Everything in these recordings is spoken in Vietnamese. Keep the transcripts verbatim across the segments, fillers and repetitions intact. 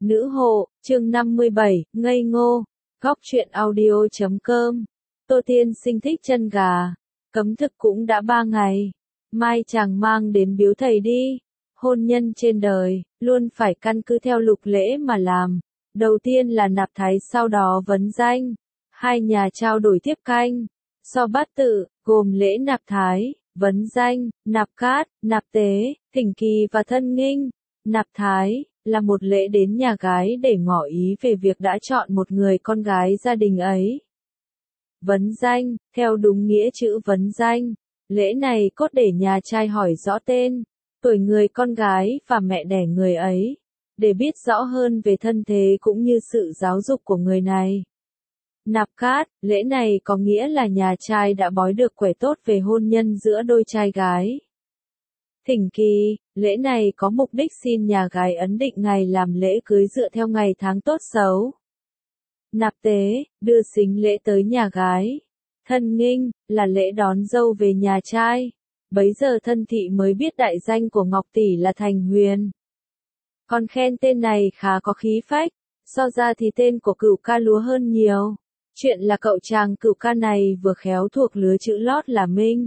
Nữ hộ, chương năm mươi bảy, ngây ngô, góc truyện audio chấm com. Tô Tiên Sinh thích chân gà, cấm thực cũng đã ba ngày, mai chàng mang đến biếu thầy đi. Hôn nhân trên đời, luôn phải căn cứ theo lục lễ mà làm. Đầu tiên là nạp thái, sau đó vấn danh. Hai nhà trao đổi tiếp canh. So bát tự, gồm lễ nạp thái, vấn danh, nạp cát, nạp tế, thỉnh kỳ và thân nghinh. Nạp thái là một lễ đến nhà gái để ngỏ ý về việc đã chọn một người con gái gia đình ấy. Vấn danh, theo đúng nghĩa chữ vấn danh, lễ này cốt để nhà trai hỏi rõ tên, tuổi người con gái và mẹ đẻ người ấy, để biết rõ hơn về thân thế cũng như sự giáo dục của người này. Nạp cát, lễ này có nghĩa là nhà trai đã bói được quẻ tốt về hôn nhân giữa đôi trai gái. Thỉnh kỳ, lễ này có mục đích xin nhà gái ấn định ngày làm lễ cưới dựa theo ngày tháng tốt xấu. Nạp tế, đưa sính lễ tới nhà gái. Thân nghinh, là lễ đón dâu về nhà trai. Bấy giờ thân thị mới biết đại danh của Ngọc Tỷ là Thành Huyền. Còn khen tên này khá có khí phách, so ra thì tên của cửu ca lúa hơn nhiều. Chuyện là cậu chàng cửu ca này vừa khéo thuộc lứa chữ lót là Minh.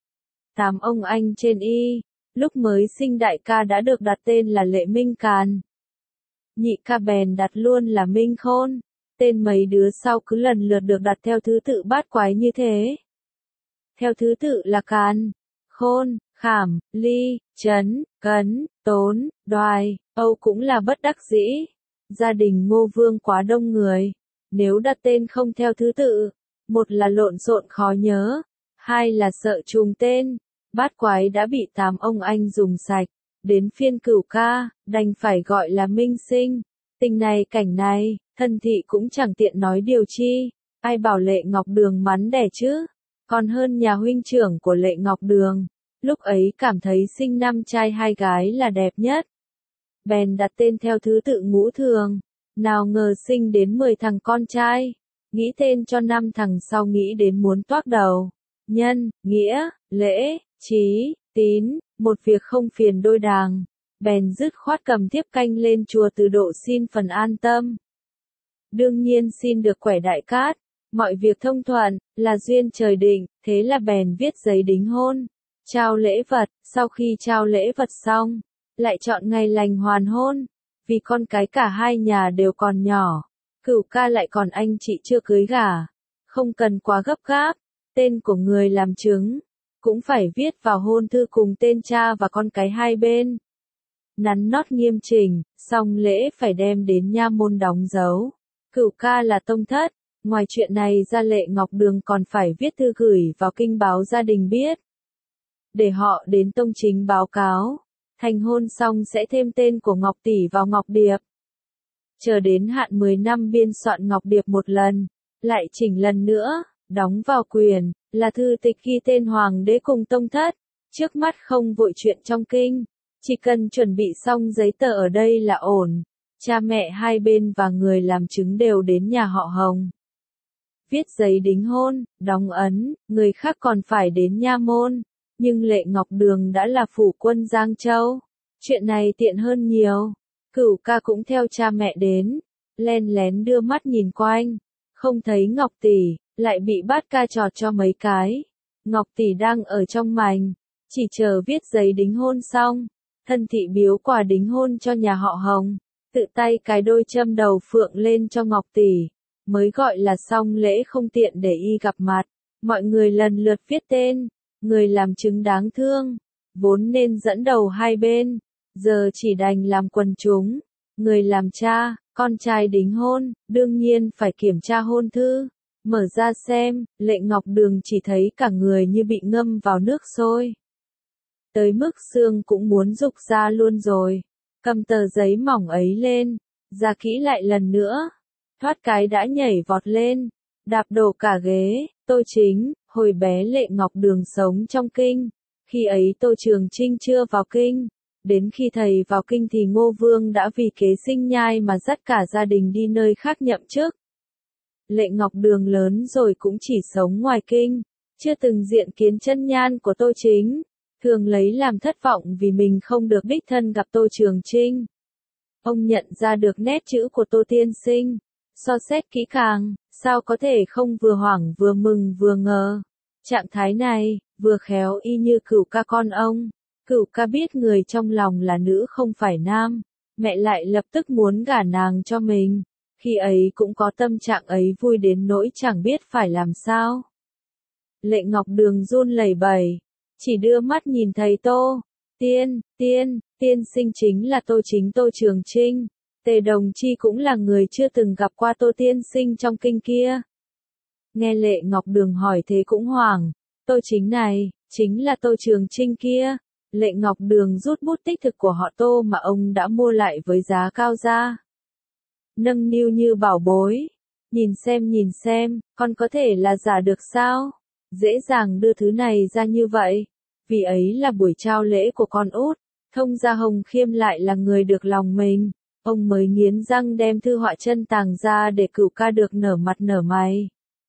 Tám ông anh trên y, lúc mới sinh đại ca đã được đặt tên là Lệ Minh Càn. Nhị ca bèn đặt luôn là Minh Khôn. Tên mấy đứa sau cứ lần lượt được đặt theo thứ tự bát quái như thế. Theo thứ tự là Càn, Khôn, Khảm, Ly, Trấn, Cấn, Tốn, Đoài, Âu cũng là bất đắc dĩ. Gia đình Ngô Vương quá đông người. Nếu đặt tên không theo thứ tự, một là lộn xộn khó nhớ, hai là sợ trùng tên. Bát quái đã bị tám ông anh dùng sạch, đến phiên cửu ca, đành phải gọi là Minh Sinh. Tình này cảnh này, thân thị cũng chẳng tiện nói điều chi, ai bảo Lệ Ngọc Đường mắn đẻ chứ, còn hơn nhà huynh trưởng của Lệ Ngọc Đường, lúc ấy cảm thấy sinh năm trai hai gái là đẹp nhất. Bèn đặt tên theo thứ tự ngũ thường, nào ngờ sinh đến mười thằng con trai, nghĩ tên cho năm thằng sau nghĩ đến muốn toác đầu. Nhân, nghĩa, lễ, trí, tín, một việc không phiền đôi đàng, bèn dứt khoát cầm thiếp canh lên chùa Từ Độ xin phần an tâm. Đương nhiên xin được quẻ đại cát, mọi việc thông thuận, là duyên trời định, thế là bèn viết giấy đính hôn, trao lễ vật, sau khi trao lễ vật xong, lại chọn ngày lành hoàn hôn, vì con cái cả hai nhà đều còn nhỏ, cửu ca lại còn anh chị chưa cưới gả, không cần quá gấp gáp, tên của người làm chứng cũng phải viết vào hôn thư cùng tên cha và con cái hai bên. Nắn nót nghiêm chỉnh, xong lễ phải đem đến nha môn đóng dấu. Cửu ca là tông thất, ngoài chuyện này ra Lệ Ngọc Đường còn phải viết thư gửi vào kinh báo gia đình biết, để họ đến tông chính báo cáo. Thành hôn xong sẽ thêm tên của Ngọc Tỷ vào Ngọc Điệp. Chờ đến hạn mười năm biên soạn Ngọc Điệp một lần, lại chỉnh lần nữa, đóng vào quyền, là thư tịch ghi tên hoàng đế cùng tông thất. Trước mắt không vội chuyện trong kinh, chỉ cần chuẩn bị xong giấy tờ ở đây là ổn. Cha mẹ hai bên và người làm chứng đều đến nhà họ Hồng. Viết giấy đính hôn, đóng ấn, người khác còn phải đến nha môn. Nhưng Lệ Ngọc Đường đã là phủ quân Giang Châu. Chuyện này tiện hơn nhiều. Cửu ca cũng theo cha mẹ đến, len lén đưa mắt nhìn quanh, không thấy Ngọc Tỷ, lại bị bát ca chọt cho mấy cái. Ngọc Tỷ đang ở trong mành, chỉ chờ viết giấy đính hôn xong, thân thị biếu quà đính hôn cho nhà họ Hồng, tự tay cài đôi châm đầu phượng lên cho Ngọc Tỷ, mới gọi là xong lễ, không tiện để y gặp mặt. Mọi người lần lượt viết tên, người làm chứng đáng thương, vốn nên dẫn đầu hai bên, giờ chỉ đành làm quần chúng. Người làm cha, con trai đính hôn, đương nhiên phải kiểm tra hôn thư. Mở ra xem, Lệ Ngọc Đường chỉ thấy cả người như bị ngâm vào nước sôi. Tới mức xương cũng muốn rục ra luôn rồi. Cầm tờ giấy mỏng ấy lên, ra kỹ lại lần nữa. Thoát cái đã nhảy vọt lên, đạp đổ cả ghế. Tô Chính, hồi bé Lệ Ngọc Đường sống trong kinh. Khi ấy Tô Trường Trinh chưa vào kinh. Đến khi thầy vào kinh thì Ngô Vương đã vì kế sinh nhai mà dắt cả gia đình đi nơi khác nhậm chức. Lệ Ngọc Đường lớn rồi cũng chỉ sống ngoài kinh, chưa từng diện kiến chân nhan của Tô Chính, thường lấy làm thất vọng vì mình không được đích thân gặp Tô Trường Trinh. Ông nhận ra được nét chữ của Tô Tiên Sinh. So xét kỹ càng, sao có thể không vừa hoảng vừa mừng vừa ngờ. Trạng thái này, vừa khéo y như Cửu ca con ông. Cửu ca biết người trong lòng là nữ không phải nam, mẹ lại lập tức muốn gả nàng cho mình. Khi ấy cũng có tâm trạng ấy vui đến nỗi chẳng biết phải làm sao. Lệ Ngọc Đường run lẩy bẩy, chỉ đưa mắt nhìn thấy Tô Tiên, Tiên, Tiên Sinh chính là Tô Chính Tô Trường Trinh. Tề Đồng Chi cũng là người chưa từng gặp qua Tô Tiên Sinh trong kinh kia. Nghe Lệ Ngọc Đường hỏi thế cũng hoảng, Tô Chính này, chính là Tô Trường Trinh kia. Lệ Ngọc Đường rút bút tích thực của họ Tô mà ông đã mua lại với giá cao ra. Nâng niu như bảo bối. Nhìn xem nhìn xem, con có thể là giả được sao? Dễ dàng đưa thứ này ra như vậy. Vì ấy là buổi trao lễ của con út. Thông ra Hồng Khiêm lại là người được lòng mình. Ông mới nghiến răng đem thư họa chân tàng ra để Cửu ca được nở mặt nở mày.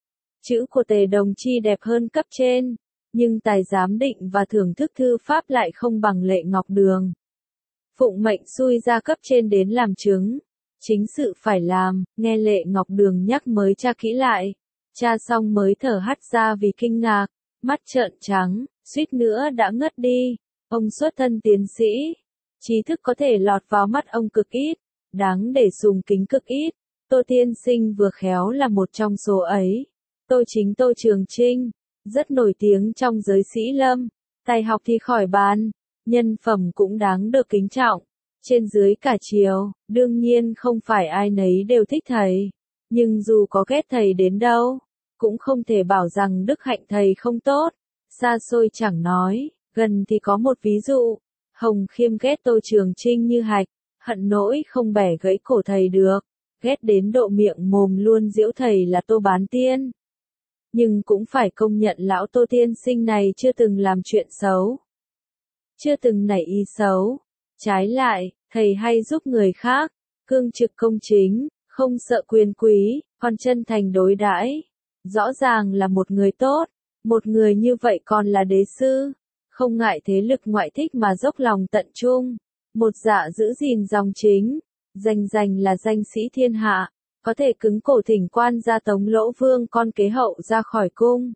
Chữ của Tề Đồng Chi đẹp hơn cấp trên, nhưng tài giám định và thưởng thức thư pháp lại không bằng Lệ Ngọc Đường. Phụng mệnh xui ra cấp trên đến làm chứng. Chính sự phải làm, nghe Lệ Ngọc Đường nhắc mới tra kỹ lại. Tra xong mới thở hắt ra vì kinh ngạc, mắt trợn trắng, suýt nữa đã ngất đi. Ông xuất thân tiến sĩ, trí thức có thể lọt vào mắt ông cực ít, đáng để dùng kính cực ít. Tô Tiên Sinh vừa khéo là một trong số ấy. Tô Chính Tô Trường Trinh, rất nổi tiếng trong giới sĩ lâm, tài học thì khỏi bàn, nhân phẩm cũng đáng được kính trọng. Trên dưới cả triều, đương nhiên không phải ai nấy đều thích thầy, nhưng dù có ghét thầy đến đâu, cũng không thể bảo rằng đức hạnh thầy không tốt. Xa xôi chẳng nói, gần thì có một ví dụ, Hồng Khiêm ghét Tô Trường Trinh như hạch, hận nỗi không bẻ gãy cổ thầy được, ghét đến độ miệng mồm luôn giễu thầy là Tô Bán Tiên. Nhưng cũng phải công nhận lão Tô Tiên Sinh này chưa từng làm chuyện xấu, chưa từng nảy ý xấu. Trái lại, thầy hay giúp người khác, cương trực công chính, không sợ quyền quý, còn chân thành đối đãi. Rõ ràng là một người tốt, một người như vậy còn là đế sư, không ngại thế lực ngoại thích mà dốc lòng tận trung, một dạ giữ gìn dòng chính, danh danh là danh sĩ thiên hạ, có thể cứng cổ thỉnh quan ra tống Lỗ Vương con kế hậu ra khỏi cung.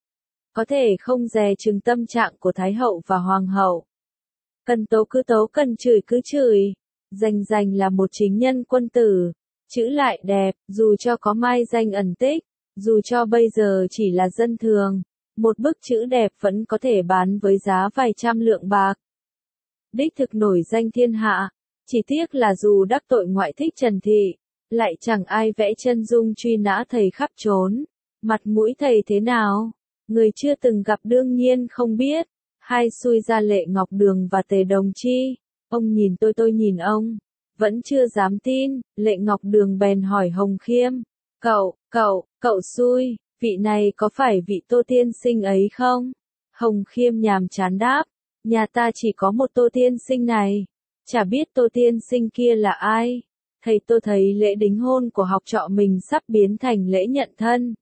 Có thể không dè chừng tâm trạng của Thái hậu và Hoàng hậu. Cần tấu cứ tấu, cần chửi cứ chửi. Danh danh là một chính nhân quân tử. Chữ lại đẹp, dù cho có mai danh ẩn tích, dù cho bây giờ chỉ là dân thường, một bức chữ đẹp vẫn có thể bán với giá vài trăm lượng bạc. Đích thực nổi danh thiên hạ, chỉ tiếc là dù đắc tội ngoại thích Trần Thị, lại chẳng ai vẽ chân dung truy nã thầy khắp trốn. Mặt mũi thầy thế nào? Người chưa từng gặp đương nhiên không biết. Hai xui ra Lệ Ngọc Đường và Tề Đồng Chi. Ông nhìn tôi tôi nhìn ông. Vẫn chưa dám tin. Lệ Ngọc Đường bèn hỏi Hồng Khiêm. Cậu, cậu, cậu xui, vị này có phải vị Tô Tiên Sinh ấy không? Hồng Khiêm nhàm chán đáp. Nhà ta chỉ có một Tô Tiên Sinh này. Chả biết Tô Tiên Sinh kia là ai. Thầy tôi thấy lễ đính hôn của học trò mình sắp biến thành lễ nhận thân.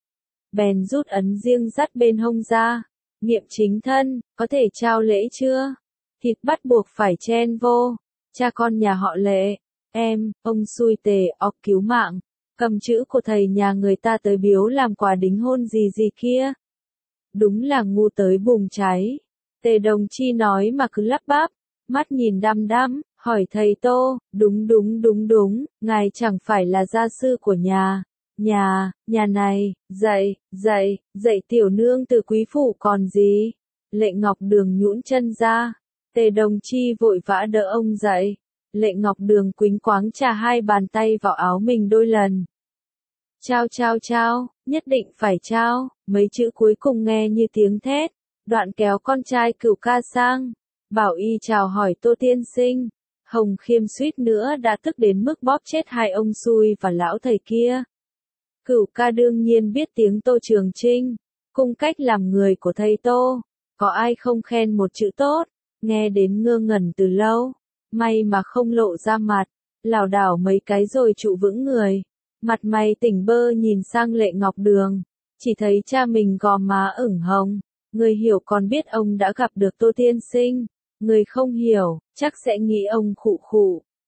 Bèn rút ấn riêng dắt bên hông ra. Nghiệm chính thân, có thể trao lễ chưa? Thịt bắt buộc phải chen vô. Cha con nhà họ Lệ, em, ông xui Tề ọc cứu mạng. Cầm chữ của thầy nhà người ta tới biếu làm quà đính hôn gì gì kia. Đúng là ngu tới bùng cháy. Tề Đồng Chi nói mà cứ lắp bắp, mắt nhìn đăm đăm, hỏi thầy Tô, đúng đúng đúng đúng, ngài chẳng phải là gia sư của nhà. Nhà, nhà này, dậy, dậy, dậy tiểu nương từ quý phủ còn gì? Lệ Ngọc Đường nhũn chân ra. Tề Đồng Chi vội vã đỡ ông dậy. Lệ Ngọc Đường quýnh quáng chà hai bàn tay vào áo mình đôi lần. Trao trao trao, nhất định phải trao. Mấy chữ cuối cùng nghe như tiếng thét. Đoạn kéo con trai Cửu ca sang. Bảo y chào hỏi Tô Tiên Sinh. Hồng Khiêm suýt nữa đã tức đến mức bóp chết hai ông xui và lão thầy kia. Cửu ca đương nhiên biết tiếng Tô Trường Trinh, cung cách làm người của thầy Tô, có ai không khen một chữ tốt, nghe đến ngơ ngẩn từ lâu, may mà không lộ ra mặt, lảo đảo mấy cái rồi trụ vững người, mặt mày tỉnh bơ nhìn sang Lệ Ngọc Đường, chỉ thấy cha mình gò má ửng hồng, người hiểu còn biết ông đã gặp được Tô Tiên Sinh, người không hiểu, chắc sẽ nghĩ ông khụ khụ,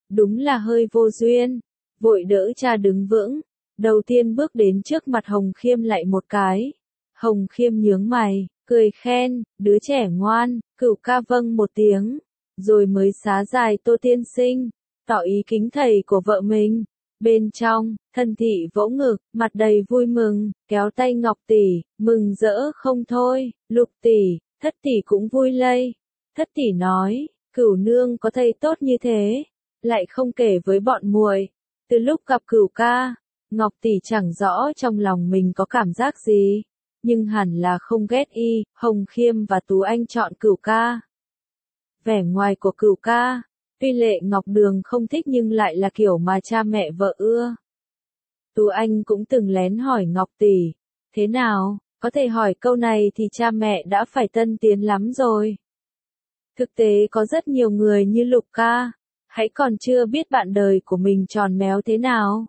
đúng là hơi vô duyên, vội đỡ cha đứng vững, đầu tiên bước đến trước mặt Hồng Khiêm lại một cái. Hồng Khiêm nhướng mày, cười khen, đứa trẻ ngoan, Cửu ca vâng một tiếng, rồi mới xá dài Tô tiên sinh, tỏ ý kính thầy của vợ mình. Bên trong, Thân thị vỗ ngực, mặt đầy vui mừng, kéo tay Ngọc tỷ, mừng rỡ không thôi. Lục tỷ, Thất tỷ cũng vui lây. Thất tỷ nói, Cửu nương có thầy tốt như thế, lại không kể với bọn muội. Từ lúc gặp Cửu ca, Ngọc tỷ chẳng rõ trong lòng mình có cảm giác gì, nhưng hẳn là không ghét y. Hồng Khiêm và Tú Anh chọn Cửu ca. Vẻ ngoài của Cửu ca, tuy Lệ Ngọc Đường không thích nhưng lại là kiểu mà cha mẹ vợ ưa. Tú Anh cũng từng lén hỏi Ngọc tỷ, thế nào, có thể hỏi câu này thì cha mẹ đã phải tân tiến lắm rồi. Thực tế có rất nhiều người như Lục ca, hãy còn chưa biết bạn đời của mình tròn méo thế nào.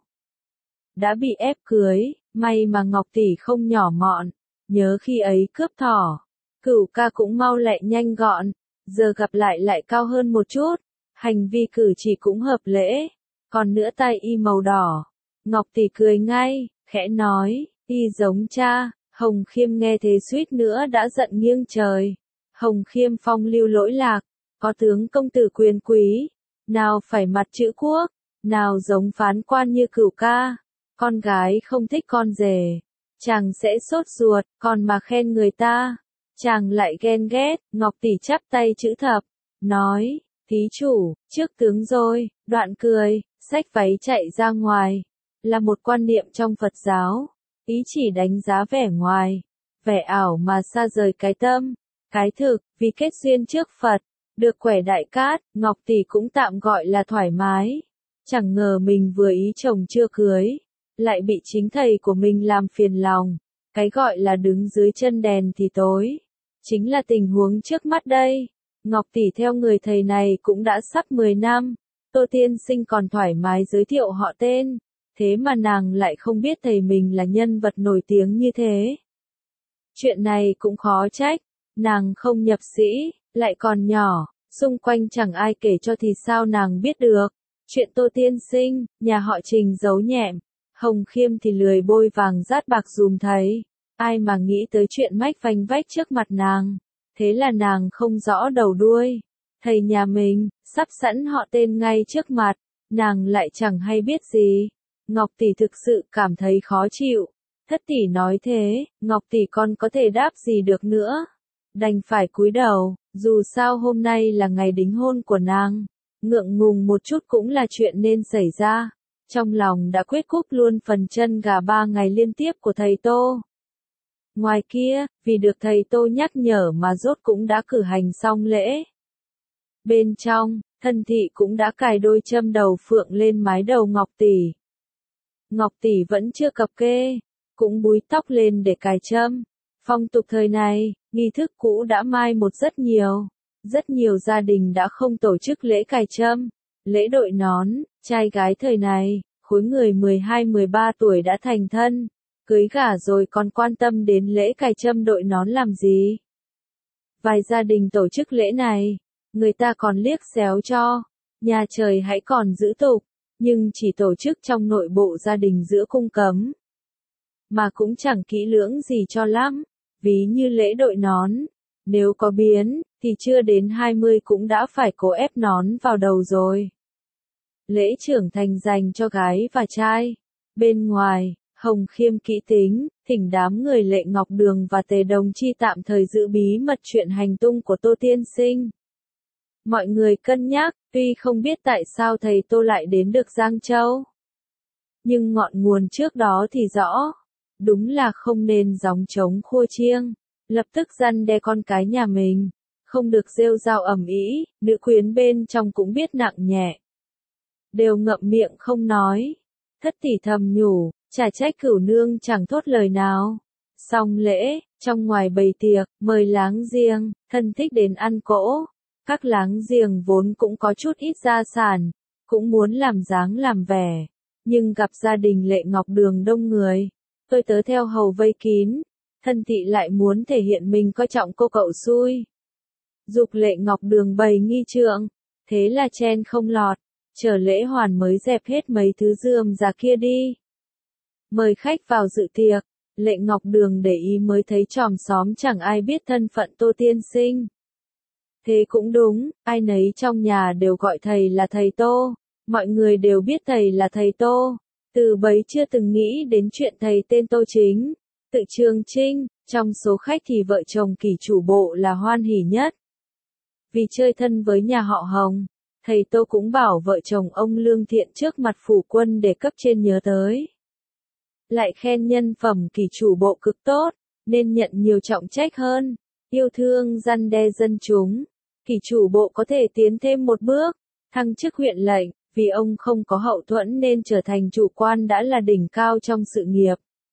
Đã bị ép cưới, may mà Ngọc tỷ không nhỏ mọn, nhớ khi ấy cướp thỏ. Cửu ca cũng mau lẹ nhanh gọn, giờ gặp lại lại cao hơn một chút, hành vi cử chỉ cũng hợp lễ, còn nữa tay y màu đỏ. Ngọc tỷ cười ngay, khẽ nói, y giống cha. Hồng Khiêm nghe thế suýt nữa đã giận nghiêng trời. Hồng Khiêm phong lưu lỗi lạc, có tướng công tử quyền quý, nào phải mặt chữ quốc, nào giống phán quan như Cửu ca. Con gái không thích con rể, chàng sẽ sốt ruột, còn mà khen người ta, chàng lại ghen ghét. Ngọc tỷ chắp tay chữ thập, nói, thí chủ, trước tướng rồi, đoạn cười, xách váy chạy ra ngoài. Là một quan niệm trong Phật giáo, ý chỉ đánh giá vẻ ngoài, vẻ ảo mà xa rời cái tâm, cái thực. Vì kết duyên trước Phật, được quẻ đại cát, Ngọc tỷ cũng tạm gọi là thoải mái. Chẳng ngờ mình vừa ý chồng chưa cưới, lại bị chính thầy của mình làm phiền lòng. Cái gọi là đứng dưới chân đèn thì tối, chính là tình huống trước mắt đây. Ngọc tỷ theo người thầy này cũng đã sắp mười năm, Tô tiên sinh còn thoải mái giới thiệu họ tên, thế mà nàng lại không biết thầy mình là nhân vật nổi tiếng như thế. Chuyện này cũng khó trách, nàng không nhập sĩ, lại còn nhỏ, xung quanh chẳng ai kể cho thì sao nàng biết được. Chuyện Tô tiên sinh, nhà họ Trình giấu nhẹm, Hồng Khiêm thì lười bôi vàng dát bạc dùm thầy, ai mà nghĩ tới chuyện mách vanh vách trước mặt nàng. Thế là nàng không rõ đầu đuôi, thầy nhà mình, sắp sẵn họ tên ngay trước mặt, nàng lại chẳng hay biết gì. Ngọc tỷ thực sự cảm thấy khó chịu. Thất tỷ nói thế, Ngọc tỷ con có thể đáp gì được nữa. Đành phải cúi đầu, dù sao hôm nay là ngày đính hôn của nàng. Ngượng ngùng một chút cũng là chuyện nên xảy ra. Trong lòng đã quyết cúp luôn phần chân gà ba ngày liên tiếp của thầy Tô. Ngoài kia, vì được thầy Tô nhắc nhở mà rốt cũng đã cử hành xong lễ. Bên trong, Thân thị cũng đã cài đôi châm đầu phượng lên mái đầu Ngọc tỷ. Ngọc tỷ vẫn chưa cập kê, cũng búi tóc lên để cài châm. Phong tục thời này, nghi thức cũ đã mai một rất nhiều. Rất nhiều gia đình đã không tổ chức lễ cài châm, lễ đội nón. Trai gái thời này, khối người mười hai mười ba tuổi đã thành thân, cưới gả rồi còn quan tâm đến lễ cài châm đội nón làm gì. Vài gia đình tổ chức lễ này, người ta còn liếc xéo cho, nhà trời hãy còn giữ tục, nhưng chỉ tổ chức trong nội bộ gia đình giữa cung cấm. Mà cũng chẳng kỹ lưỡng gì cho lắm, ví như lễ đội nón, nếu có biến, thì chưa đến hai mươi cũng đã phải cố ép nón vào đầu rồi. Lễ trưởng thành dành cho gái và trai. Bên ngoài, Hồng Khiêm kỹ tính, thỉnh đám người Lệ Ngọc Đường và Tề Đồng Chi tạm thời giữ bí mật chuyện hành tung của Tô tiên sinh. Mọi người cân nhắc, tuy không biết tại sao thầy Tô lại đến được Giang Châu. Nhưng ngọn nguồn trước đó thì rõ. Đúng là không nên gióng trống khua chiêng, lập tức răn đe con cái nhà mình. Không được rêu rao ầm ĩ, nữ quyến bên trong cũng biết nặng nhẹ. Đều ngậm miệng không nói. Thất tỷ thầm nhủ, chả trách Cửu nương chẳng thốt lời nào. Xong lễ, trong ngoài bày tiệc, mời láng giềng, thân thích đến ăn cỗ. Các láng giềng vốn cũng có chút ít gia sản, cũng muốn làm dáng làm vẻ. Nhưng gặp gia đình Lệ Ngọc Đường đông người, tôi tớ theo hầu vây kín. Thân thị lại muốn thể hiện mình coi trọng cô cậu xui. Dục Lệ Ngọc Đường bày nghi trượng, thế là chen không lọt. chờ lễ hoàn mới dẹp hết mấy thứ rườm rà kia đi. Mời khách vào dự tiệc, Lệ Ngọc Đường để ý mới thấy chòm xóm chẳng ai biết thân phận Tô Tiên Sinh. Thế cũng đúng, ai nấy trong nhà đều gọi thầy là thầy Tô, mọi người đều biết thầy là thầy Tô, từ bấy chưa từng nghĩ đến chuyện thầy tên Tô chính. Tự Trường Trinh, trong số khách thì vợ chồng Kỷ chủ bộ là hoan hỉ nhất. Vì chơi thân với nhà họ Hồng, thầy Tô cũng bảo vợ chồng ông lương thiện trước mặt phủ quân để cấp trên nhớ tới. Lại khen nhân phẩm Kỷ chủ bộ cực tốt, nên nhận nhiều trọng trách hơn, yêu thương răn đe dân chúng. Kỷ chủ bộ có thể tiến thêm một bước, thăng chức huyện lệnh, vì ông không có hậu thuẫn nên trở thành chủ quan đã là đỉnh cao trong sự nghiệp.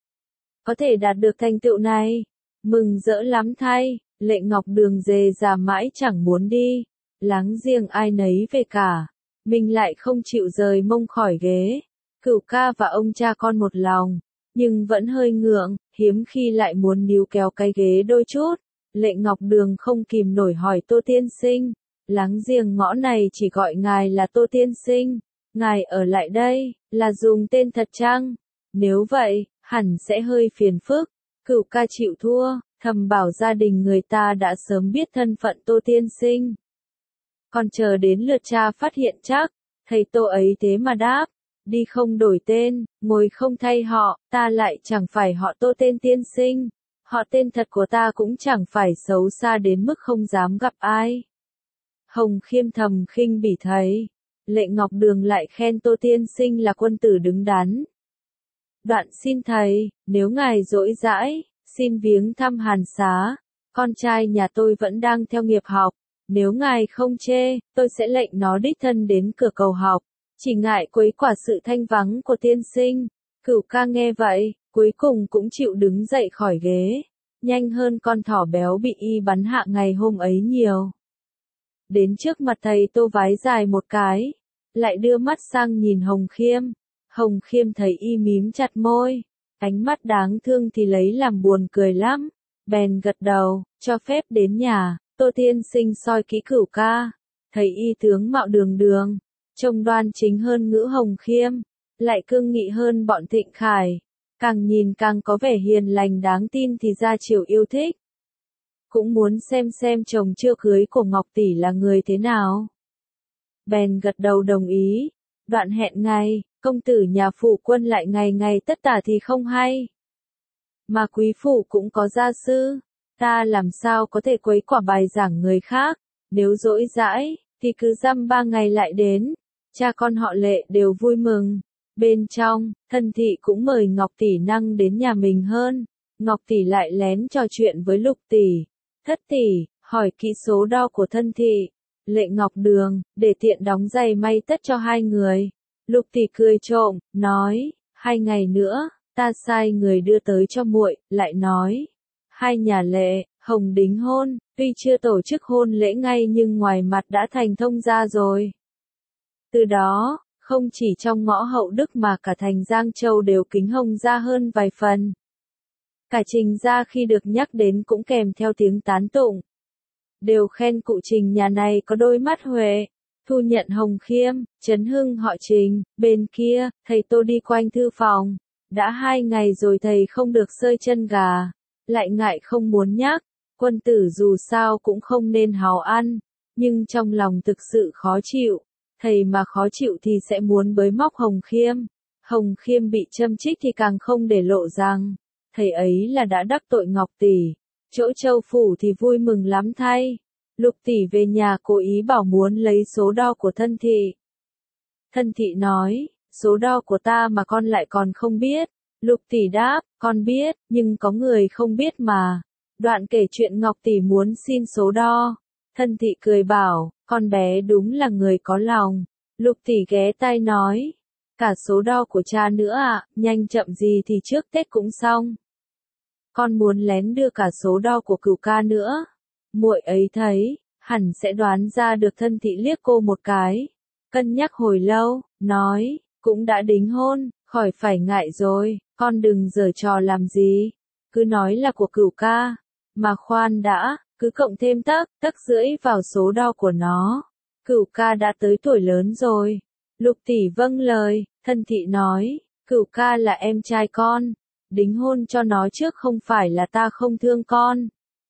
Có thể đạt được thành tựu này, mừng rỡ lắm thay, Lệ Ngọc Đường dề già mãi chẳng muốn đi, láng giềng ai nấy về cả, mình lại không chịu rời mông khỏi ghế. Cửu ca và ông cha con một lòng, nhưng vẫn hơi ngượng, hiếm khi lại muốn níu kéo cái ghế đôi chút. Lệ Ngọc Đường không kìm nổi hỏi Tô Tiên Sinh, láng giềng ngõ này chỉ gọi ngài là Tô Tiên Sinh, ngài ở lại đây, là dùng tên thật chăng? Nếu vậy, hẳn sẽ hơi phiền phức. Cửu ca chịu thua, thầm bảo gia đình người ta đã sớm biết thân phận Tô Tiên Sinh. Còn chờ đến lượt cha phát hiện chắc, thầy Tô ấy thế mà đáp, đi không đổi tên, ngồi không thay họ, ta lại chẳng phải họ Tô tên Tiên Sinh. Họ tên thật của ta cũng chẳng phải xấu xa đến mức không dám gặp ai. Hồng Khiêm thầm khinh bỉ thầy. Lệ Ngọc Đường lại khen Tô Tiên Sinh là quân tử đứng đắn. Đoạn xin thầy, nếu ngài dỗi dãi, xin viếng thăm Hàn Xá. Con trai nhà tôi vẫn đang theo nghiệp học. Nếu ngài không chê, tôi sẽ lệnh nó đích thân đến cửa cầu học. Chỉ ngại quấy quả sự thanh vắng của tiên sinh. Cửu ca nghe vậy, cuối cùng cũng chịu đứng dậy khỏi ghế. Nhanh hơn con thỏ béo bị y bắn hạ ngày hôm ấy nhiều. Đến trước mặt thầy Tô vái dài một cái, lại đưa mắt sang nhìn Hồng Khiêm. Hồng Khiêm thấy y mím chặt môi, ánh mắt đáng thương thì lấy làm buồn cười lắm. Bèn gật đầu, cho phép đến nhà. Tô Tiên Sinh soi kỹ Cửu ca, thấy y tướng mạo đường đường, trông đoan chính hơn Ngữ Hồng Khiêm, lại cương nghị hơn bọn Thịnh Khải, càng nhìn càng có vẻ hiền lành đáng tin thì gia chiều yêu thích. Cũng muốn xem xem chồng chưa cưới của Ngọc tỷ là người thế nào. Bèn gật đầu đồng ý, đoạn hẹn ngày, công tử nhà phụ quân lại ngày ngày tất tả thì không hay. Mà quý phụ cũng có gia sư, ta làm sao có thể quấy quả bài giảng người khác, nếu dỗi dãi, thì cứ dăm ba ngày lại đến. Cha con họ Lệ đều vui mừng. Bên trong, thân thị cũng mời Ngọc tỷ năng đến nhà mình hơn. Ngọc tỷ lại lén trò chuyện với Lục tỷ. Thất tỷ, hỏi kỹ số đo của thân thị. Lệ Ngọc Đường, để tiện đóng giày may tất cho hai người. Lục tỷ cười trộm, nói, hai ngày nữa, ta sai người đưa tới cho muội, lại nói. Hai nhà Lệ, Hồng đính hôn, tuy chưa tổ chức hôn lễ ngay nhưng ngoài mặt đã thành thông gia rồi. Từ đó, không chỉ trong ngõ Hậu Đức mà cả thành Giang Châu đều kính Hồng gia hơn vài phần. Cả Trình gia khi được nhắc đến cũng kèm theo tiếng tán tụng. Đều khen cụ Trình nhà này có đôi mắt huệ. Thu nhận Hồng Khiêm, Trấn Hưng họ Trình. Bên kia, thầy Tô đi quanh thư phòng. Đã hai ngày rồi thầy không được sơi chân gà. Lại ngại không muốn nhắc. Quân tử dù sao cũng không nên háo ăn. Nhưng trong lòng thực sự khó chịu. Thầy mà khó chịu thì sẽ muốn bới móc Hồng Khiêm. Hồng Khiêm bị châm chích thì càng không để lộ rằng. Thầy ấy là đã đắc tội Ngọc tỷ. Chỗ Châu phủ thì vui mừng lắm thay. Lục tỷ về nhà cố ý bảo muốn lấy số đo của thân thị. Thân thị nói, số đo của ta mà con lại còn không biết. Lục tỷ đáp, con biết, nhưng có người không biết mà. Đoạn kể chuyện Ngọc tỷ muốn xin số đo. Thân thị cười bảo, con bé đúng là người có lòng. Lục tỷ ghé tai nói, cả số đo của cha nữa ạ, à, nhanh chậm gì thì trước Tết cũng xong. Con muốn lén đưa cả số đo của Cửu ca nữa. Muội ấy thấy, hẳn sẽ đoán ra được. Thân thị liếc cô một cái. Cân nhắc hồi lâu, nói, cũng đã đính hôn, khỏi phải ngại rồi, con đừng giở trò làm gì. Cứ nói là của Cửu ca. Mà khoan đã, cứ cộng thêm tấc, tấc rưỡi vào số đo của nó. Cửu ca đã tới tuổi lớn rồi. Lục tỷ vâng lời, thân thị nói, Cửu ca là em trai con, đính hôn cho nó trước không phải là ta không thương con.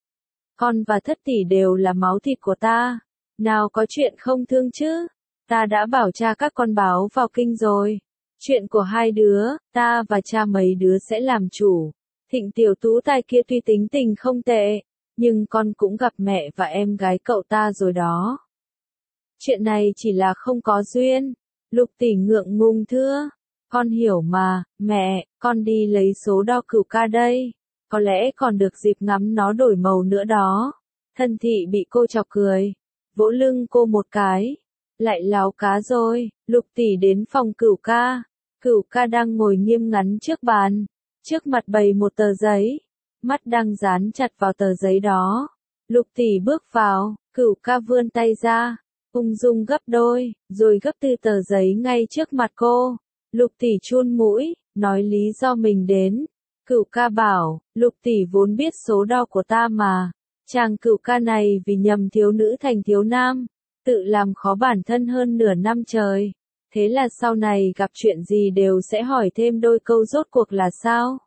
Con và thất tỷ đều là máu thịt của ta, nào có chuyện không thương chứ, ta đã bảo cha các con báo vào kinh rồi. Chuyện của hai đứa, ta và cha mấy đứa sẽ làm chủ. Thịnh tiểu tú tài kia tuy tính tình không tệ, nhưng con cũng gặp mẹ và em gái cậu ta rồi đó. Chuyện này chỉ là không có duyên. Lục tỷ ngượng ngùng thưa, con hiểu mà, mẹ, con đi lấy số đo Cửu ca đây, có lẽ còn được dịp ngắm nó đổi màu nữa đó. Thân thị bị cô chọc cười, vỗ lưng cô một cái, lại láo cá rồi. Lục tỷ đến phòng Cửu ca, Cửu ca đang ngồi nghiêm ngắn trước bàn, trước mặt bày một tờ giấy, mắt đang dán chặt vào tờ giấy đó. Lục tỷ bước vào, Cửu ca vươn tay ra, ung dung gấp đôi, rồi gấp tư tờ giấy ngay trước mặt cô. Lục tỷ chun mũi, nói lý do mình đến. Cửu ca bảo, Lục tỷ vốn biết số đo của ta mà. Chàng Cửu ca này vì nhầm thiếu nữ thành thiếu nam, tự làm khó bản thân hơn nửa năm trời. Thế là sau này gặp chuyện gì đều sẽ hỏi thêm đôi câu rốt cuộc là sao.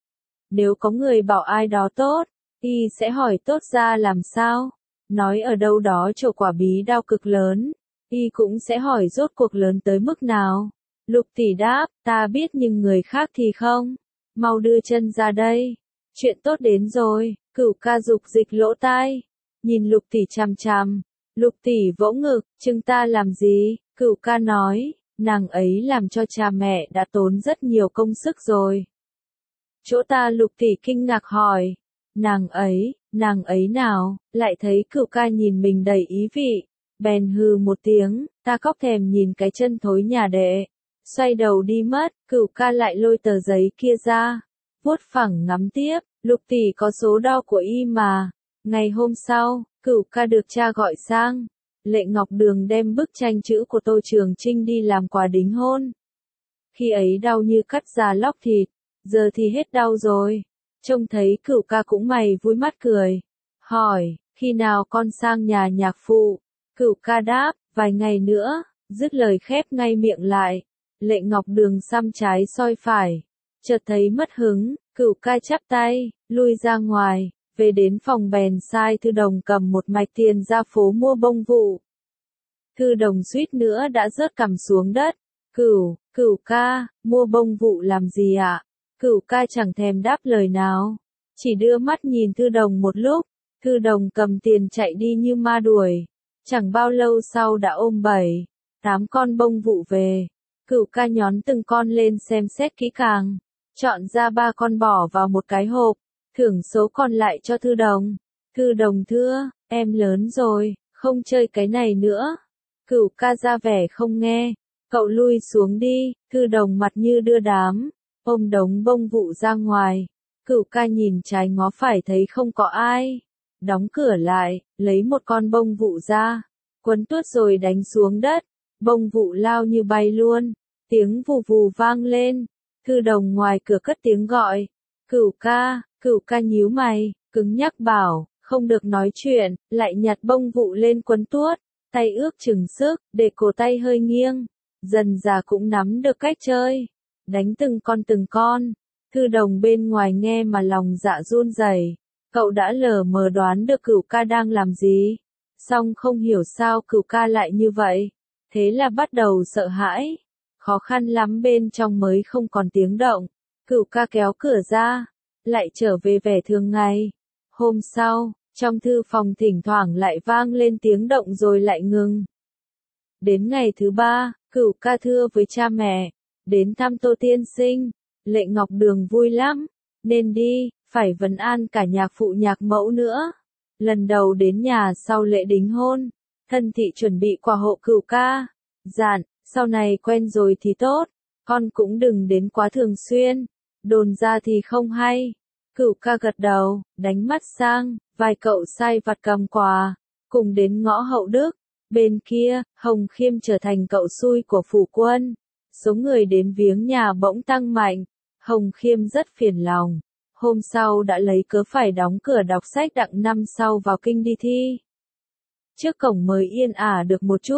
Nếu có người bảo ai đó tốt, y sẽ hỏi tốt ra làm sao. Nói ở đâu đó chỗ quả bí đao cực lớn, y cũng sẽ hỏi rốt cuộc lớn tới mức nào. Lục tỷ đáp, ta biết nhưng người khác thì không. Mau đưa chân ra đây. Chuyện tốt đến rồi. Cửu ca dục dịch lỗ tai, nhìn lục tỷ chằm chằm. Lục tỷ vỗ ngực, chừng ta làm gì? Cửu ca nói, nàng ấy làm cho cha mẹ đã tốn rất nhiều công sức rồi. Chỗ ta. Lục tỷ kinh ngạc hỏi, nàng ấy, nàng ấy nào? Lại thấy Cửu ca nhìn mình đầy ý vị, bèn hừ một tiếng, ta cóc thèm nhìn cái chân thối nhà đệ. Xoay đầu đi mất. Cửu ca lại lôi tờ giấy kia ra, vuốt phẳng ngắm tiếp. Lục tỷ có số đo của y mà. Ngày hôm sau, Cửu ca được cha gọi sang. Lệ Ngọc Đường đem bức tranh chữ của Tô Trường Trinh đi làm quà đính hôn. Khi ấy đau như cắt da lóc thịt, giờ thì hết đau rồi. Trông thấy Cửu ca cũng mày vui mắt cười, hỏi, khi nào con sang nhà nhạc phụ? Cửu ca đáp, vài ngày nữa. Dứt lời khép ngay miệng lại. Lệ Ngọc Đường xăm trái soi phải, chợt thấy mất hứng. Cửu ca chắp tay, lui ra ngoài, về đến phòng bèn sai Thư Đồng cầm một mạch tiền ra phố mua bông vụ. Thư Đồng suýt nữa đã rớt cằm xuống đất. Cửu, Cửu ca, mua bông vụ làm gì ạ? Cửu ca chẳng thèm đáp lời nào, chỉ đưa mắt nhìn Thư Đồng một lúc. Thư Đồng cầm tiền chạy đi như ma đuổi, chẳng bao lâu sau đã ôm bảy, tám con bông vụ về. Cửu ca nhón từng con lên xem xét kỹ càng, chọn ra ba con bỏ vào một cái hộp, thưởng số còn lại cho Thư Đồng. Thư Đồng thưa, em lớn rồi, không chơi cái này nữa. Cửu ca ra vẻ không nghe, cậu lui xuống đi. Thư Đồng mặt như đưa đám, ôm đống bông vụ ra ngoài. Cửu ca nhìn trái ngó phải thấy không có ai, đóng cửa lại, lấy một con bông vụ ra, quấn tuốt rồi đánh xuống đất. Bông vụ lao như bay luôn, tiếng vù vù vang lên. Thư Đồng ngoài cửa cất tiếng gọi, Cửu ca. Cửu ca nhíu mày, cứng nhắc bảo, không được nói chuyện, lại nhặt bông vụ lên quấn tuốt, tay ước chừng sức, để cổ tay hơi nghiêng, dần dà cũng nắm được cách chơi, đánh từng con từng con. Thư Đồng bên ngoài nghe mà lòng dạ run rẩy, cậu đã lờ mờ đoán được Cửu ca đang làm gì, song không hiểu sao Cửu ca lại như vậy, thế là bắt đầu sợ hãi, khó khăn lắm bên trong mới không còn tiếng động. Cửu ca kéo cửa ra, lại trở về vẻ thường ngày. Hôm sau, trong thư phòng thỉnh thoảng lại vang lên tiếng động rồi lại ngừng. Đến ngày thứ ba, Cửu ca thưa với cha mẹ, đến thăm Tô tiên sinh. Lệ Ngọc Đường vui lắm, nên đi, phải vấn an cả nhạc phụ nhạc mẫu nữa. Lần đầu đến nhà sau lễ đính hôn, thân thị chuẩn bị quà hộ Cửu ca, dặn, sau này quen rồi thì tốt, con cũng đừng đến quá thường xuyên, đồn ra thì không hay. Cửu ca gật đầu, đánh mắt sang, vài cậu sai vặt cầm quà, cùng đến ngõ Hậu Đức. Bên kia, Hồng Khiêm trở thành cậu xui của phủ quân. Số người đến viếng nhà bỗng tăng mạnh, Hồng Khiêm rất phiền lòng. Hôm sau đã lấy cớ phải đóng cửa đọc sách đặng năm sau vào kinh đi thi. Trước cổng mới yên ả được một chút,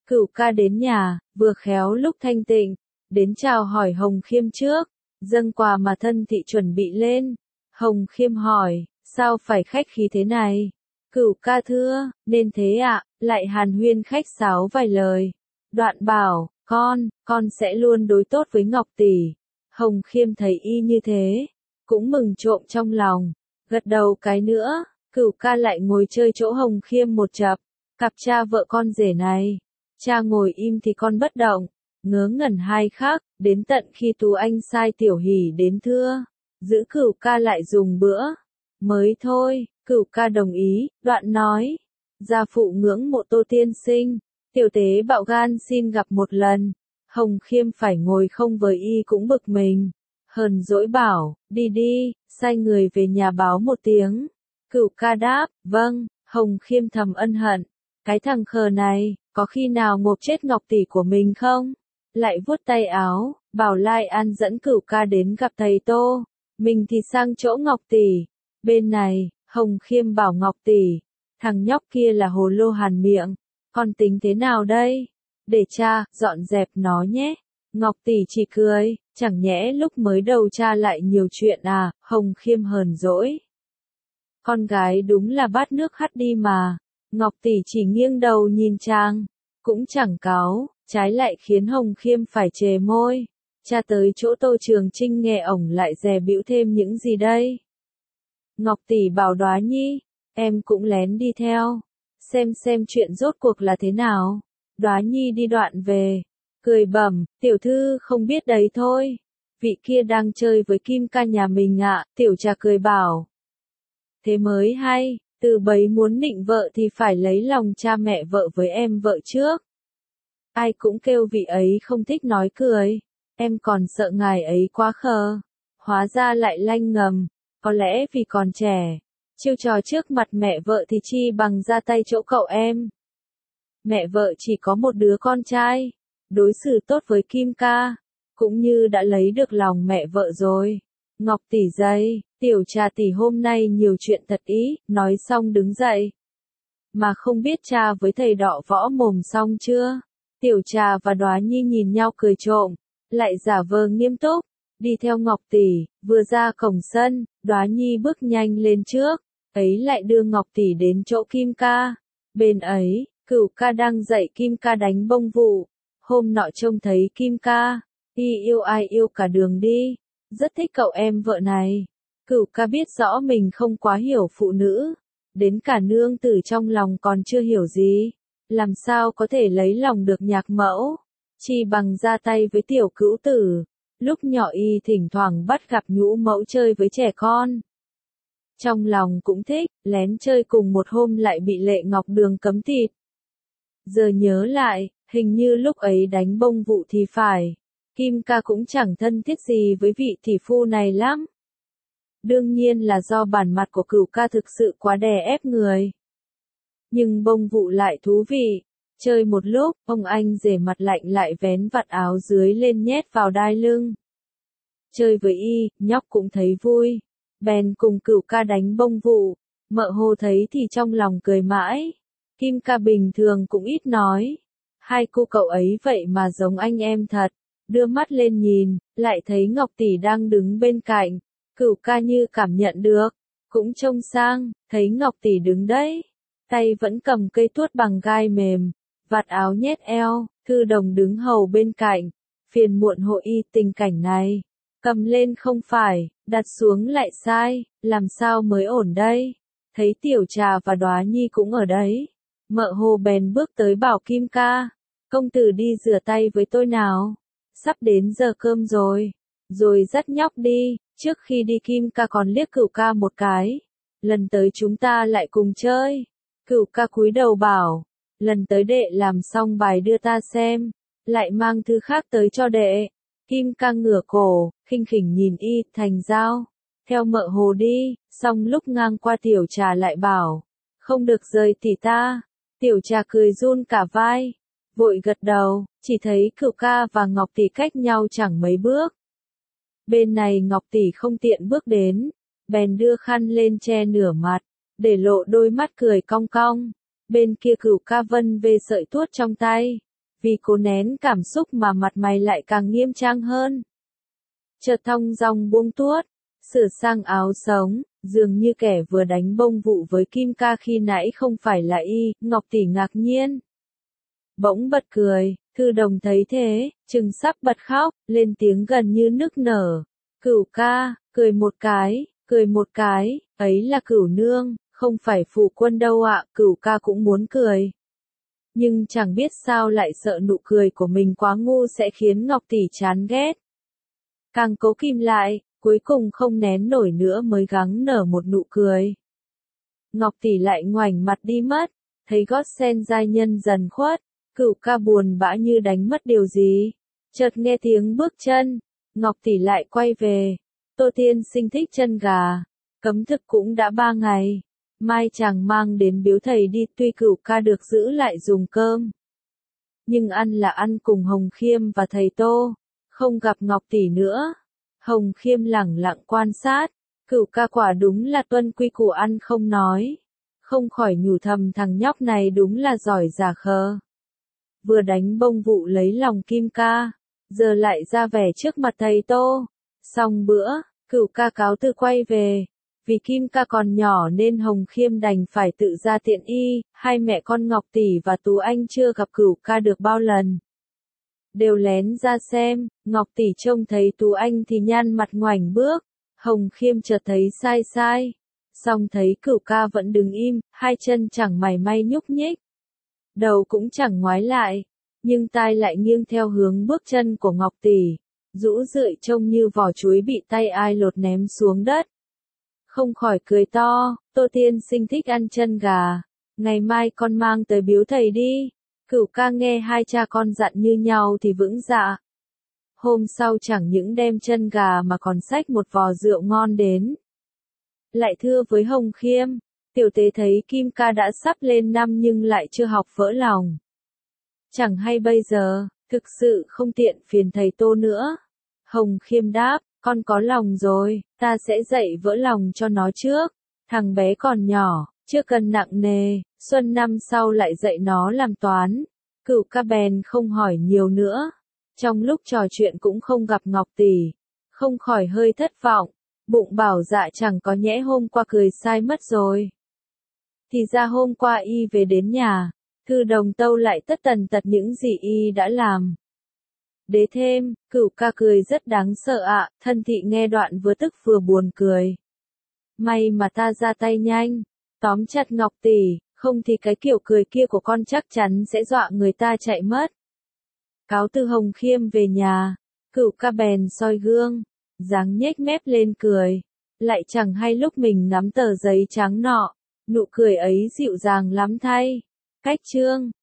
Cửu ca đến nhà, vừa khéo lúc thanh tịnh, đến chào hỏi Hồng Khiêm trước, dâng quà mà thân thị chuẩn bị lên. Hồng Khiêm hỏi, sao phải khách khí thế này? Cửu ca thưa, nên thế ạ, lại hàn huyên khách sáo vài lời. Đoạn bảo, con, con sẽ luôn đối tốt với Ngọc tỷ. Hồng Khiêm thấy y như thế, cũng mừng trộm trong lòng, gật đầu cái nữa, Cửu ca lại ngồi chơi chỗ Hồng Khiêm một chập, cặp cha vợ con rể này. Cha ngồi im thì con bất động, ngớ ngẩn hai khắc, đến tận khi Tú Anh sai Tiểu Hỷ đến thưa, giữ Cửu ca lại dùng bữa. Mới thôi, Cửu ca đồng ý, đoạn nói, gia phụ ngưỡng mộ Tô tiên sinh, tiểu tế bạo gan xin gặp một lần. Hồng Khiêm phải ngồi không với y cũng bực mình, hờn dỗi bảo, đi đi, sai người về nhà báo một tiếng. Cửu ca đáp, vâng. Hồng Khiêm thầm ân hận, cái thằng khờ này, có khi nào ngộp chết Ngọc tỷ của mình không? Lại vuốt tay áo, bảo Lai An dẫn Cửu ca đến gặp thầy Tô, mình thì sang chỗ Ngọc tỷ. Bên này, Hồng Khiêm bảo Ngọc tỷ, thằng nhóc kia là hồ lô hàn miệng, con tính thế nào đây? Để cha, dọn dẹp nó nhé. Ngọc tỷ chỉ cười, chẳng nhẽ lúc mới đầu cha lại nhiều chuyện à? Hồng Khiêm hờn dỗi. Con gái đúng là bát nước hắt đi mà. Ngọc tỷ chỉ nghiêng đầu nhìn chàng, cũng chẳng cáu, trái lại khiến Hồng Khiêm phải chề môi. Cha tới chỗ Tô Trường Trinh nghe ổng lại dè bĩu thêm những gì đây? Ngọc tỷ bảo Đoá Nhi, em cũng lén đi theo, xem xem chuyện rốt cuộc là thế nào. Đoá Nhi đi đoạn về, cười bẩm, tiểu thư không biết đấy thôi. Vị kia đang chơi với Kim ca nhà mình ạ. Tiểu trà cười bảo, thế mới hay, từ bấy muốn nịnh vợ thì phải lấy lòng cha mẹ vợ với em vợ trước. Ai cũng kêu vị ấy không thích nói cười, em còn sợ ngài ấy quá khờ. Hóa ra lại lanh ngầm, có lẽ vì còn trẻ, chiêu trò trước mặt mẹ vợ thì chi bằng ra tay chỗ cậu em. Mẹ vợ chỉ có một đứa con trai, đối xử tốt với Kim ca, cũng như đã lấy được lòng mẹ vợ rồi. Ngọc tỷ dậy, tiểu trà tỷ hôm nay nhiều chuyện thật ý, nói xong đứng dậy. Mà không biết cha với thầy đọ võ mồm xong chưa? Tiểu trà và Đoá Nhi nhìn nhau cười trộm, lại giả vờ nghiêm túc, đi theo Ngọc tỷ, vừa ra cổng sân, Đoá Nhi bước nhanh lên trước, ấy lại đưa Ngọc tỷ đến chỗ Kim ca. Bên ấy, Cửu ca đang dạy Kim ca đánh bông vụ, hôm nọ trông thấy Kim ca, y yêu ai yêu cả đường đi, rất thích cậu em vợ này. Cửu ca biết rõ mình không quá hiểu phụ nữ, đến cả nương tử trong lòng còn chưa hiểu gì, làm sao có thể lấy lòng được nhạc mẫu, chỉ bằng ra tay với tiểu cữu tử. Lúc nhỏ y thỉnh thoảng bắt gặp nhũ mẫu chơi với trẻ con, trong lòng cũng thích, lén chơi cùng một hôm lại bị Lệ Ngọc Đường cấm thịt. Giờ nhớ lại, hình như lúc ấy đánh bông vụ thì phải, Kim ca cũng chẳng thân thiết gì với vị tỷ phu này lắm. Đương nhiên là do bản mặt của Cửu ca thực sự quá đè ép người. Nhưng bông vụ lại thú vị, chơi một lúc, ông anh rể mặt lạnh lại vén vạt áo dưới lên nhét vào đai lưng. Chơi với y, nhóc cũng thấy vui, bèn cùng Cửu ca đánh bông vụ, mợ hồ thấy thì trong lòng cười mãi. Kim ca bình thường cũng ít nói, hai cô cậu ấy vậy mà giống anh em thật. Đưa mắt lên nhìn, lại thấy Ngọc tỷ đang đứng bên cạnh, Cửu ca như cảm nhận được, cũng trông sang, thấy Ngọc tỷ đứng đấy, tay vẫn cầm cây tuốt bằng gai mềm, vạt áo nhét eo, Thư Đồng đứng hầu bên cạnh, phiền muộn hộ y tình cảnh này, cầm lên không phải, đặt xuống lại sai, làm sao mới ổn đây? Thấy Tiểu Trà và Đoá Nhi cũng ở đấy, mợ hồ bèn bước tới bảo Kim ca, công tử đi rửa tay với tôi nào, sắp đến giờ cơm rồi, rồi dắt nhóc đi. Trước khi đi Kim ca còn liếc Cửu ca một cái, lần tới chúng ta lại cùng chơi. Cửu ca cúi đầu bảo, lần tới đệ làm xong bài đưa ta xem, lại mang thứ khác tới cho đệ. Kim ca ngửa cổ, khinh khỉnh nhìn y, thành giao, theo mợ hồ đi. Xong lúc ngang qua Tiểu Trà lại bảo, không được rời tỷ ta. Tiểu Trà cười run cả vai, vội gật đầu, chỉ thấy Cửu ca và Ngọc tỷ cách nhau chẳng mấy bước. Bên này Ngọc tỷ không tiện bước đến, bèn đưa khăn lên che nửa mặt, để lộ đôi mắt cười cong cong. Bên kia Cửu ca vân về sợi tuốt trong tay, vì cố nén cảm xúc mà mặt mày lại càng nghiêm trang hơn. Chợt thong dong buông tuốt, sửa sang áo sống, dường như kẻ vừa đánh bông vụ với Kim Ca khi nãy không phải là y, Ngọc tỷ ngạc nhiên. Bỗng bật cười, Thư Đồng thấy thế, chừng sắp bật khóc, lên tiếng gần như nức nở. Cửu ca, cười một cái, cười một cái, ấy là Cửu nương, không phải phụ quân đâu ạ, Cửu ca cũng muốn cười. Nhưng chẳng biết sao lại sợ nụ cười của mình quá ngu sẽ khiến Ngọc tỷ chán ghét. Càng cố kìm lại, cuối cùng không nén nổi nữa mới gắng nở một nụ cười. Ngọc tỷ lại ngoảnh mặt đi mất, thấy gót sen giai nhân dần khuất, Cửu ca buồn bã như đánh mất điều gì. Chợt nghe tiếng bước chân, Ngọc tỷ lại quay về. Tô Tiên Sinh thích chân gà, cấm thực cũng đã ba ngày. Mai chàng mang đến biếu thầy đi, tuy Cửu ca được giữ lại dùng cơm. Nhưng ăn là ăn cùng Hồng Khiêm và thầy Tô, không gặp Ngọc tỷ nữa. Hồng Khiêm lẳng lặng quan sát, Cửu ca quả đúng là tuân quy củ ăn không nói. Không khỏi nhủ thầm thằng nhóc này đúng là giỏi giả khờ. Vừa đánh bông vụ lấy lòng Kim Ca, giờ lại ra vẻ trước mặt thầy Tô. Xong bữa, Cửu ca cáo từ quay về. Vì Kim Ca còn nhỏ nên Hồng Khiêm đành phải tự ra tiện y, hai mẹ con Ngọc tỷ và Tú Anh chưa gặp Cửu ca được bao lần. Đều lén ra xem, Ngọc tỷ trông thấy Tú Anh thì nhăn mặt ngoảnh bước, Hồng Khiêm chợt thấy sai sai. Xong thấy Cửu ca vẫn đứng im, hai chân chẳng mảy may nhúc nhích. Đầu cũng chẳng ngoái lại, nhưng tai lại nghiêng theo hướng bước chân của Ngọc tỷ, rũ rượi trông như vỏ chuối bị tay ai lột ném xuống đất. Không khỏi cười to, Tô Tiên Sinh thích ăn chân gà, ngày mai con mang tới biếu thầy đi. Cửu ca nghe hai cha con dặn như nhau thì vững dạ. Hôm sau chẳng những đem chân gà mà còn xách một vò rượu ngon đến. Lại thưa với Hồng Khiêm, tiểu tế thấy Kim Ca đã sắp lên năm nhưng lại chưa học vỡ lòng. Chẳng hay bây giờ, thực sự không tiện phiền thầy Tô nữa. Hồng Khiêm đáp, con có lòng rồi, ta sẽ dạy vỡ lòng cho nó trước. Thằng bé còn nhỏ, chưa cần nặng nề, xuân năm sau lại dạy nó làm toán. Cửu ca bèn không hỏi nhiều nữa. Trong lúc trò chuyện cũng không gặp Ngọc tỷ, không khỏi hơi thất vọng. Bụng bảo dạ chẳng có nhẽ hôm qua cười sai mất rồi. Thì ra hôm qua y về đến nhà, Thư Đồng tâu lại tất tần tật những gì y đã làm. Đế thêm, Cửu ca cười rất đáng sợ ạ, thân thị nghe đoạn vừa tức vừa buồn cười. May mà ta ra tay nhanh, tóm chặt Ngọc tỷ, không thì cái kiểu cười kia của con chắc chắn sẽ dọa người ta chạy mất. Cáo từ Hồng Khiêm về nhà, Cửu ca bèn soi gương, dáng nhếch mép lên cười, lại chẳng hay lúc mình nắm tờ giấy trắng nọ, nụ cười ấy dịu dàng lắm thay. Cách chương